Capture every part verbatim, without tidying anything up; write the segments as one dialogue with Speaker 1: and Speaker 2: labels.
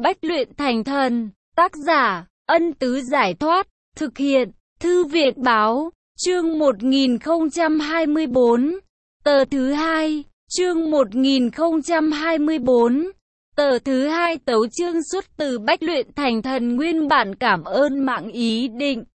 Speaker 1: Bách luyện thành thần. Tác giả, Ân Tứ Giải Thoát. Thực hiện, Thư viện Báo. Chương một nghìn không trăm hai mươi bốn. Tờ thứ hai. Chương một nghìn không trăm hai mươi bốn. Tờ thứ hai tấu chương xuất từ Bách luyện thành thần nguyên bản. Cảm ơn mạng ý định.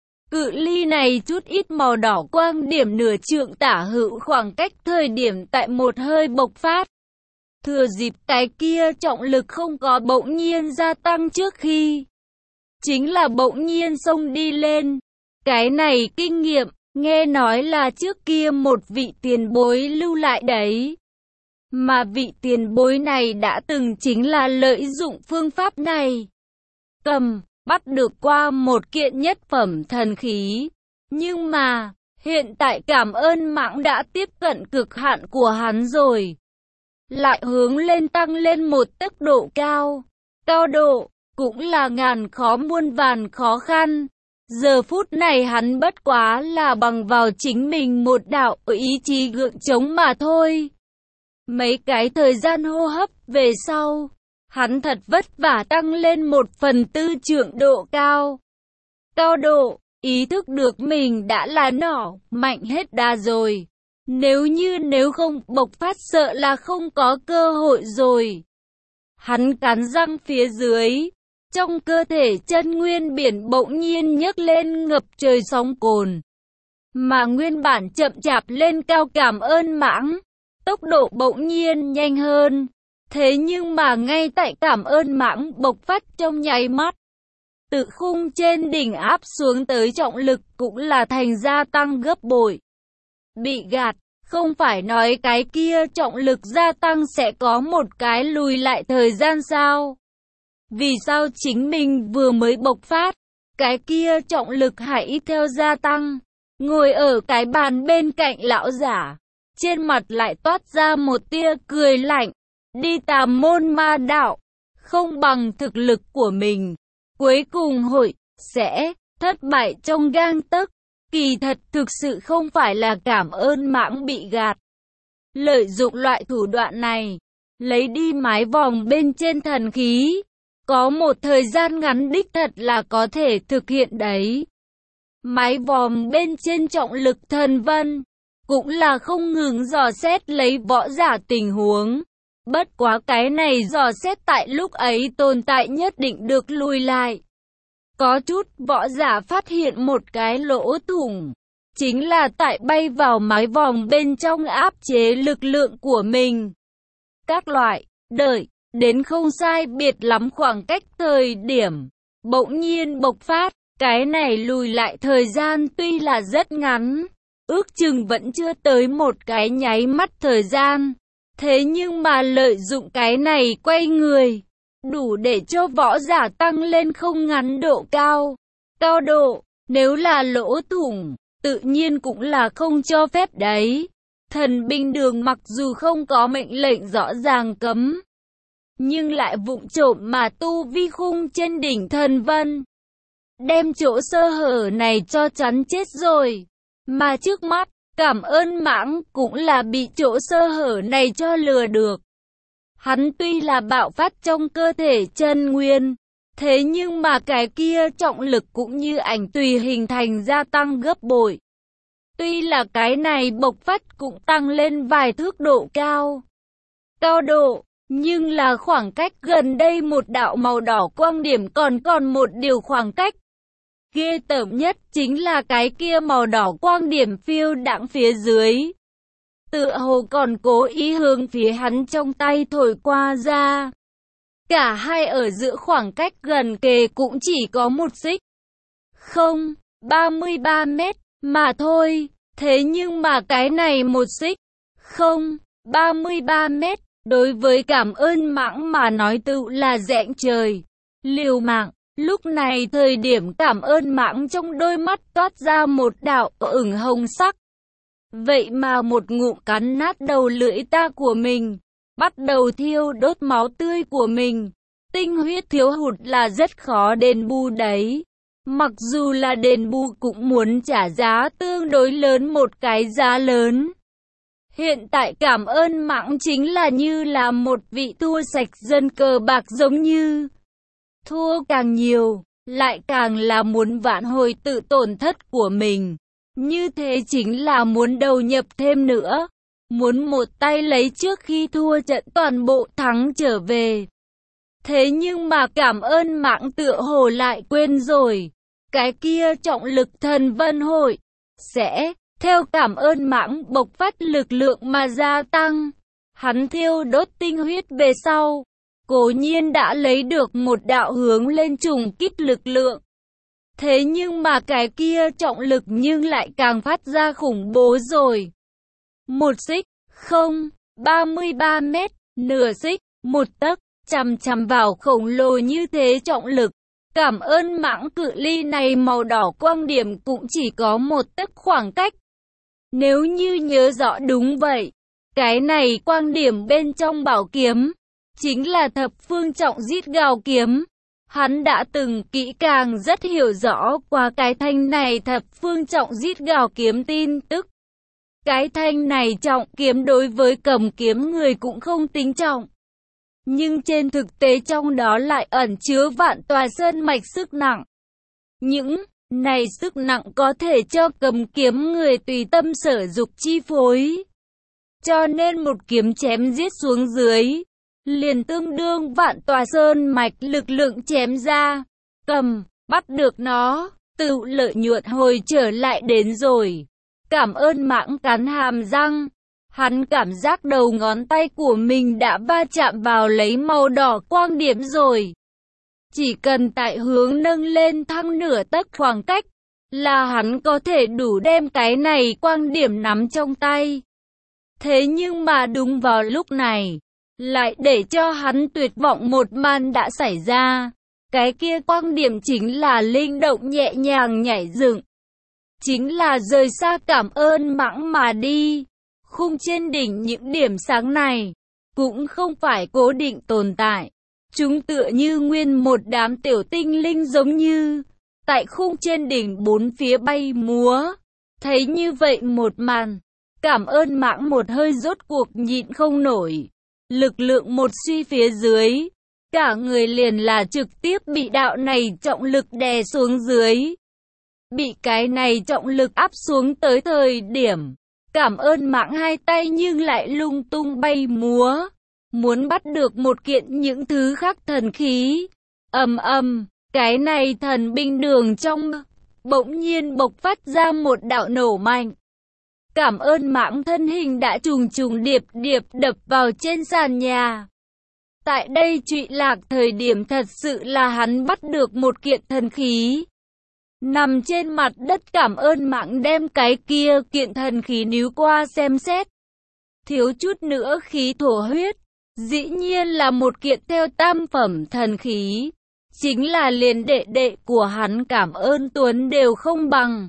Speaker 1: Cự ly này chút ít màu đỏ quang điểm nửa trượng tả hữu khoảng cách thời điểm tại một hơi bộc phát. Thừa dịp cái kia trọng lực không có bỗng nhiên gia tăng trước khi. Chính là bỗng nhiên xông đi lên. Cái này kinh nghiệm, nghe nói là trước kia một vị tiền bối lưu lại đấy. Mà vị tiền bối này đã từng chính là lợi dụng phương pháp này. Cầm, bắt được qua một kiện nhất phẩm thần khí. Nhưng mà, hiện tại cảm ơn mạng đã tiếp cận cực hạn của hắn rồi. Lại hướng lên tăng lên một tốc độ cao. Cao độ, cũng là ngàn khó muôn vàn khó khăn. Giờ phút này hắn bất quá là bằng vào chính mình một đạo ý chí gượng chống mà thôi. Mấy cái thời gian hô hấp về sau, hắn thật vất vả tăng lên một phần tư trượng độ cao. Cao độ, ý thức được mình đã là nỏ, mạnh hết đà rồi. Nếu như nếu không bộc phát sợ là không có cơ hội rồi. Hắn cắn răng phía dưới. Trong cơ thể chân nguyên biển bỗng nhiên nhấc lên ngập trời sóng cồn. Mà nguyên bản chậm chạp lên cao cảm ơn mãng. Tốc độ bỗng nhiên nhanh hơn. Thế nhưng mà ngay tại cảm ơn mãng bộc phát trong nháy mắt. Tự khung trên đỉnh áp xuống tới trọng lực cũng là thành gia tăng gấp bội. Bị gạt, không phải nói cái kia trọng lực gia tăng sẽ có một cái lùi lại thời gian sao? Vì sao chính mình vừa mới bộc phát, cái kia trọng lực hãy theo gia tăng? Ngồi ở cái bàn bên cạnh lão giả, trên mặt lại toát ra một tia cười lạnh. Đi tà môn ma đạo, không bằng thực lực của mình. Cuối cùng hội, sẽ, thất bại trong gang tấc. Kỳ thật thực sự không phải là cảm ơn mãng bị gạt. Lợi dụng loại thủ đoạn này, lấy đi mái vòng bên trên thần khí. Có một thời gian ngắn đích thật là có thể thực hiện đấy. Mái vòm bên trên trọng lực thần vân, cũng là không ngừng dò xét lấy võ giả tình huống. Bất quá cái này dò xét tại lúc ấy tồn tại nhất định được lùi lại. Có chút võ giả phát hiện một cái lỗ thủng, chính là tại bay vào mái vòm bên trong áp chế lực lượng của mình. Các loại, đợi. Đến không sai biệt lắm khoảng cách thời điểm, bỗng nhiên bộc phát, cái này lùi lại thời gian tuy là rất ngắn, ước chừng vẫn chưa tới một cái nháy mắt thời gian. Thế nhưng mà lợi dụng cái này quay người, đủ để cho võ giả tăng lên không ngắn độ cao. Cao độ, nếu là lỗ thủng, tự nhiên cũng là không cho phép đấy. Thần binh đường mặc dù không có mệnh lệnh rõ ràng cấm, nhưng lại vụng trộm mà tu vi khung trên đỉnh thần vân. Đem chỗ sơ hở này cho chắn chết rồi. Mà trước mắt, cảm ơn mãng cũng là bị chỗ sơ hở này cho lừa được. Hắn tuy là bạo phát trong cơ thể chân nguyên, thế nhưng mà cái kia trọng lực cũng như ảnh tùy hình thành gia tăng gấp bội. Tuy là cái này bộc phát cũng tăng lên vài thước độ cao. Cao độ. Nhưng là khoảng cách gần đây một đạo màu đỏ quang điểm còn còn một điều khoảng cách. Ghê tởm nhất chính là cái kia màu đỏ quang điểm phiêu đãng phía dưới. Tựa hồ còn cố ý hướng phía hắn trong tay thổi qua ra. Cả hai ở giữa khoảng cách gần kề cũng chỉ có một xích. Không, ba mươi ba mét mà thôi. Thế nhưng mà cái này một xích. Không, ba mươi ba mét. Đối với cảm ơn mãng mà nói tự là rẽnh trời. Liều mạng, lúc này thời điểm cảm ơn mãng trong đôi mắt toát ra một đạo ửng hồng sắc. Vậy mà một ngụm cắn nát đầu lưỡi ta của mình, bắt đầu thiêu đốt máu tươi của mình. Tinh huyết thiếu hụt là rất khó đền bù đấy. Mặc dù là đền bù cũng muốn trả giá tương đối lớn một cái giá lớn. Hiện tại cảm ơn mãng chính là như là một vị thua sạch dân cờ bạc giống như, Thua càng nhiều, lại càng là muốn vãn hồi tự tổn thất của mình. Như thế chính là muốn đầu nhập thêm nữa. Muốn một tay lấy trước khi thua trận toàn bộ thắng trở về. Thế nhưng mà Cảm Ơn Mãng tựa hồ lại quên rồi. Cái kia trọng lực thần vân hội sẽ theo Cảm Ơn Mãng bộc phát lực lượng mà gia tăng. Hắn thiêu đốt tinh huyết về sau, cố nhiên đã lấy được một đạo hướng lên trùng kích lực lượng. Thế nhưng mà cái kia trọng lực nhưng lại càng phát ra khủng bố rồi. Một xích, không, ba mươi ba mét, nửa xích, một tấc, chằm chằm vào khổng lồ như thế trọng lực. Cảm Ơn Mãng cự ly này màu đỏ quang điểm cũng chỉ có một tấc khoảng cách. Nếu như nhớ rõ đúng vậy, cái này quang điểm bên trong bảo kiếm, chính là thập phương trọng giết gào kiếm. Hắn đã từng kỹ càng rất hiểu rõ qua cái thanh này thập phương trọng giết gào kiếm tin tức. Cái thanh này trọng kiếm đối với cầm kiếm người cũng không tính trọng. Nhưng trên thực tế trong đó lại ẩn chứa vạn tòa sơn mạch sức nặng. Những này sức nặng có thể cho cầm kiếm người tùy tâm sở dục chi phối. Cho nên một kiếm chém giết xuống dưới, liền tương đương vạn tòa sơn mạch lực lượng chém ra. Cầm, bắt được nó, tự lợi nhuận hồi trở lại đến rồi. Cảm Ơn Mãng cắn hàm răng. Hắn cảm giác đầu ngón tay của mình đã va chạm vào lấy màu đỏ quang điểm rồi. Chỉ cần tại hướng nâng lên thăng nửa tấc khoảng cách, là hắn có thể đủ đem cái này quang điểm nắm trong tay. Thế nhưng mà đúng vào lúc này, lại để cho hắn tuyệt vọng một màn đã xảy ra. Cái kia quang điểm chính là linh động nhẹ nhàng nhảy dựng. Chính là rời xa Cảm Ơn Mãng mà đi. Khung trên đỉnh những điểm sáng này, cũng không phải cố định tồn tại. Chúng tựa như nguyên một đám tiểu tinh linh giống như, tại khung trên đỉnh bốn phía bay múa. Thấy như vậy một màn, Cảm Ơn Mãng một hơi rốt cuộc nhịn không nổi. Lực lượng một suy phía dưới, cả người liền là trực tiếp bị đạo này trọng lực đè xuống dưới. Bị cái này trọng lực áp xuống tới thời điểm, Cảm Ơn Mãng hai tay nhưng lại lung tung bay múa, muốn bắt được một kiện những thứ khác thần khí. Ầm ầm, cái này thần binh đường trong bỗng nhiên bộc phát ra một đạo nổ mạnh. Cảm Ơn Mãng thân hình đã trùng trùng điệp điệp đập vào trên sàn nhà. Tại đây trụy lạc thời điểm thật sự là hắn bắt được một kiện thần khí. Nằm trên mặt đất Cảm Ơn Mãng đem cái kia kiện thần khí níu qua xem xét. Thiếu chút nữa khí thổ huyết. Dĩ nhiên là một kiện theo tam phẩm thần khí. Chính là liền đệ đệ của hắn Cảm Ơn Tuấn đều không bằng.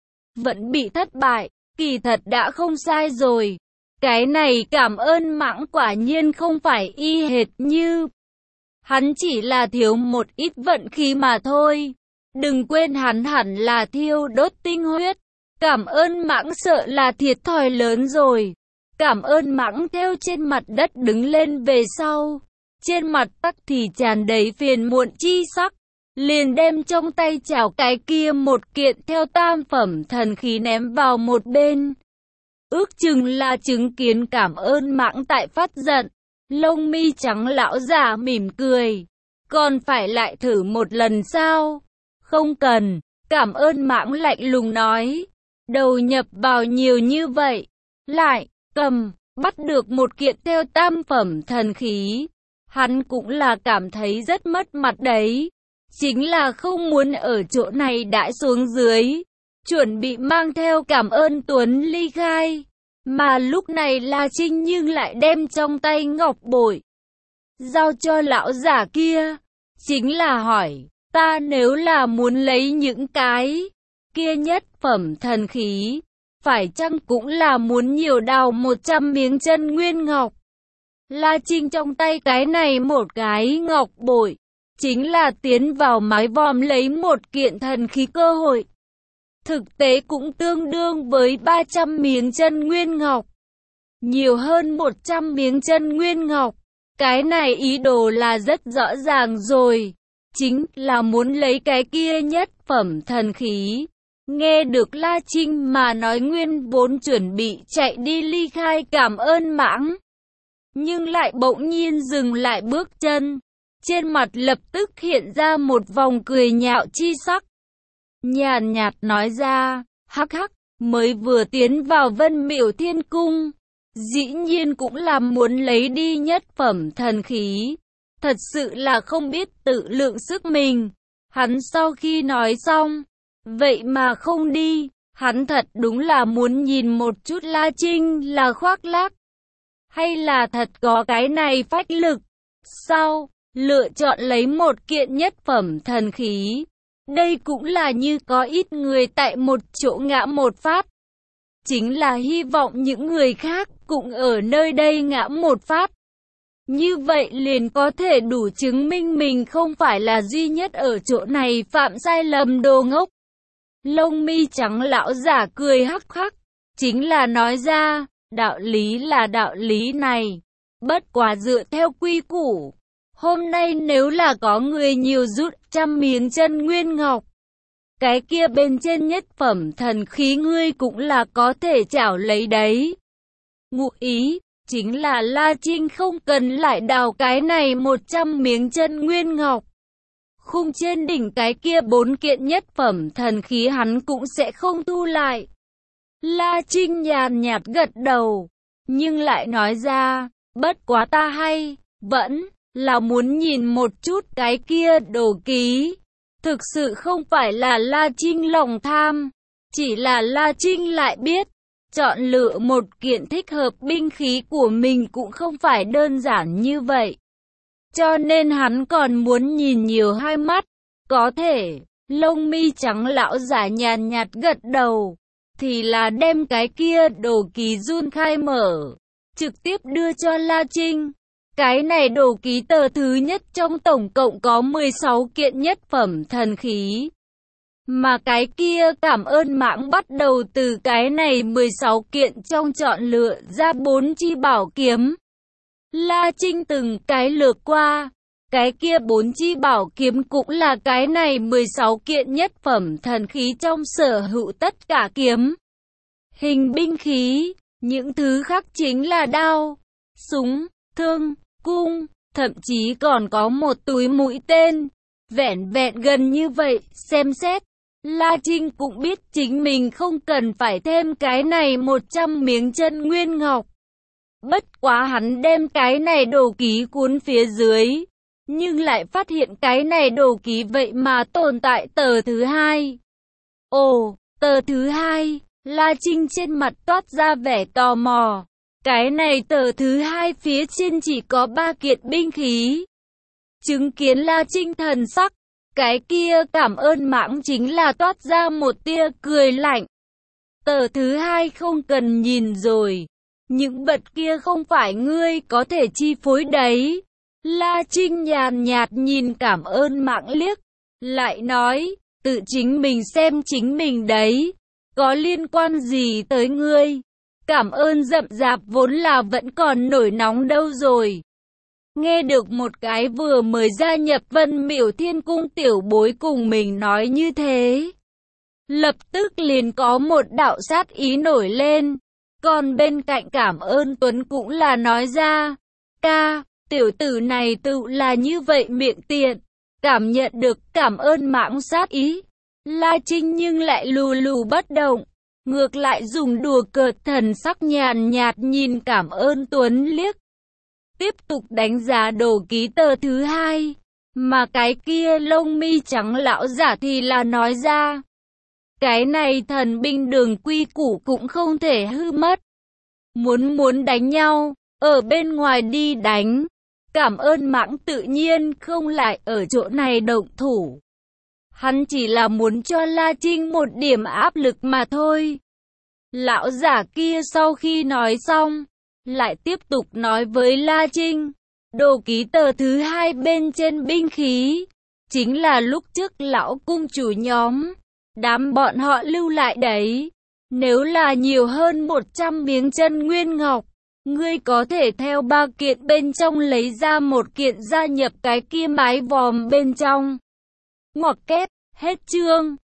Speaker 1: Vẫn bị thất bại, kỳ thật đã không sai rồi. Cái này Cảm Ơn Mãng quả nhiên không phải y hệt như. Hắn chỉ là thiếu một ít vận khí mà thôi. Đừng quên hắn hẳn là thiêu đốt tinh huyết. Cảm Ơn Mãng sợ là thiệt thòi lớn rồi. Cảm Ơn Mãng theo trên mặt đất đứng lên về sau. Trên mặt tắc thì tràn đầy phiền muộn chi sắc. Liền đem trong tay chảo cái kia một kiện theo tam phẩm thần khí ném vào một bên. Ước chừng là chứng kiến Cảm Ơn Mãng tại phát giận. Lông mi trắng lão già mỉm cười. Còn phải lại thử một lần sao? Không cần. Cảm Ơn Mãng lạnh lùng nói. Đầu nhập vào nhiều như vậy. Lại, cầm, bắt được một kiện theo tam phẩm thần khí. Hắn cũng là cảm thấy rất mất mặt đấy. Chính là không muốn ở chỗ này đãi xuống dưới. Chuẩn bị mang theo Cảm Ơn Tuấn ly khai. Mà lúc này La Trinh nhưng lại đem trong tay ngọc bội giao cho lão giả kia. Chính là hỏi, ta nếu là muốn lấy những cái kia nhất phẩm thần khí, phải chăng cũng là muốn nhiều đào một trăm miếng chân nguyên ngọc? La Trinh trong tay cái này một cái ngọc bội, chính là tiến vào mái vòm lấy một kiện thần khí cơ hội. Thực tế cũng tương đương với ba trăm miếng chân nguyên ngọc. Nhiều hơn một trăm miếng chân nguyên ngọc. Cái này ý đồ là rất rõ ràng rồi. chính là muốn lấy cái kia nhất phẩm thần khí. Nghe được La Trinh mà nói, nguyên vốn chuẩn bị chạy đi ly khai Cảm Ơn Mãng, nhưng lại bỗng nhiên dừng lại bước chân. Trên mặt lập tức hiện ra một vòng cười nhạo chi sắc. Nhàn nhạt nói ra, hắc hắc, mới vừa tiến vào Vân Miểu Thiên Cung, dĩ nhiên cũng là muốn lấy đi nhất phẩm thần khí. Thật sự là không biết tự lượng sức mình. Hắn sau khi nói xong, vậy mà không đi, hắn thật đúng là muốn nhìn một chút La Trinh là khoác lác, hay là thật có cái này phách lực. Sau, lựa chọn lấy một kiện nhất phẩm thần khí. Đây cũng là như có ít người tại một chỗ ngã một phát. Chính là hy vọng những người khác cũng ở nơi đây ngã một phát. Như vậy liền có thể đủ chứng minh mình không phải là duy nhất ở chỗ này phạm sai lầm đồ ngốc. Lông mi trắng lão giả cười hắc hắc, chính là nói ra, đạo lý là đạo lý này. Bất quá dựa theo quy củ, hôm nay nếu là có người nhiều rút trăm miếng chân nguyên ngọc, cái kia bên trên nhất phẩm thần khí ngươi cũng là có thể chảo lấy đấy. Ngụ ý, chính là La Trinh không cần lại đào cái này một trăm miếng chân nguyên ngọc. Khung trên đỉnh cái kia bốn kiện nhất phẩm thần khí hắn cũng sẽ không thu lại. La Trinh nhàn nhạt gật đầu, nhưng lại nói ra, bất quá ta hay, vẫn là muốn nhìn một chút cái kia đồ ký. Thực sự không phải là La Trinh lòng tham, chỉ là La Trinh lại biết, chọn lựa một kiện thích hợp binh khí của mình cũng không phải đơn giản như vậy. Cho nên hắn còn muốn nhìn nhiều hai mắt, có thể, lông mi trắng lão giả nhàn nhạt gật đầu, thì là đem cái kia đồ ký run khai mở, trực tiếp đưa cho La Trinh. Cái này đồ ký tờ thứ nhất trong tổng cộng có mười sáu kiện nhất phẩm thần khí. Mà cái kia Cảm Ơn Mãng bắt đầu từ cái này mười sáu kiện trong chọn lựa ra bốn chi bảo kiếm. La Trinh từng cái lược qua, cái kia bốn chi bảo kiếm cũng là cái này mười sáu kiện nhất phẩm thần khí trong sở hữu tất cả kiếm hình binh khí, những thứ khác chính là đao, súng, thương, cung, thậm chí còn có một túi mũi tên. Vẹn vẹn gần như vậy, xem xét, La Trinh cũng biết chính mình không cần phải thêm cái này một trăm miếng chân nguyên ngọc. Bất quá hắn đem cái này đồ ký cuốn phía dưới, nhưng lại phát hiện cái này đồ ký vậy mà tồn tại tờ thứ hai. Ồ, tờ thứ hai, La Trinh trên mặt toát ra vẻ tò mò. Cái này tờ thứ hai phía trên chỉ có ba kiện binh khí. Chứng kiến La Trinh thần sắc, cái kia Cảm Ơn Mãng chính là toát ra một tia cười lạnh. Tờ thứ hai không cần nhìn rồi, những vật kia không phải ngươi có thể chi phối đấy. La Trinh nhàn nhạt nhìn Cảm Ơn Mãng liếc, lại nói, tự chính mình xem chính mình đấy, có liên quan gì tới ngươi? Cảm ơn rậm rạp vốn là vẫn còn nổi nóng đâu rồi. Nghe được một cái vừa mới gia nhập Vân Miểu Thiên Cung tiểu bối cùng mình nói như thế, lập tức liền có một đạo sát ý nổi lên. Còn bên cạnh Cảm Ơn Tuấn cũng là nói ra, ca, tiểu tử này tự là như vậy miệng tiện. Cảm nhận được Cảm Ơn Mãng sát ý, La Trinh nhưng lại lù lù bất động, ngược lại dùng đùa cợt thần sắc nhàn nhạt nhìn Cảm Ơn Tuấn liếc. Tiếp tục đánh giá đồ ký tờ thứ hai, mà cái kia lông mi trắng lão giả thì là nói ra, cái này thần binh đường quy củ cũng không thể hư mất. Muốn muốn đánh nhau, ở bên ngoài đi đánh. Cảm Ơn Mãng tự nhiên không lại ở chỗ này động thủ. Hắn chỉ là muốn cho La Trinh một điểm áp lực mà thôi. Lão giả kia sau khi nói xong, lại tiếp tục nói với La Trinh, đồ ký tờ thứ hai bên trên binh khí, chính là lúc trước lão cung chủ nhóm, đám bọn họ lưu lại đấy. Nếu là nhiều hơn một trăm miếng chân nguyên ngọc, Ngươi có thể theo ba kiện bên trong lấy ra một kiện gia nhập cái kia mái vòm bên trong. Ngoặc kép, hết chương.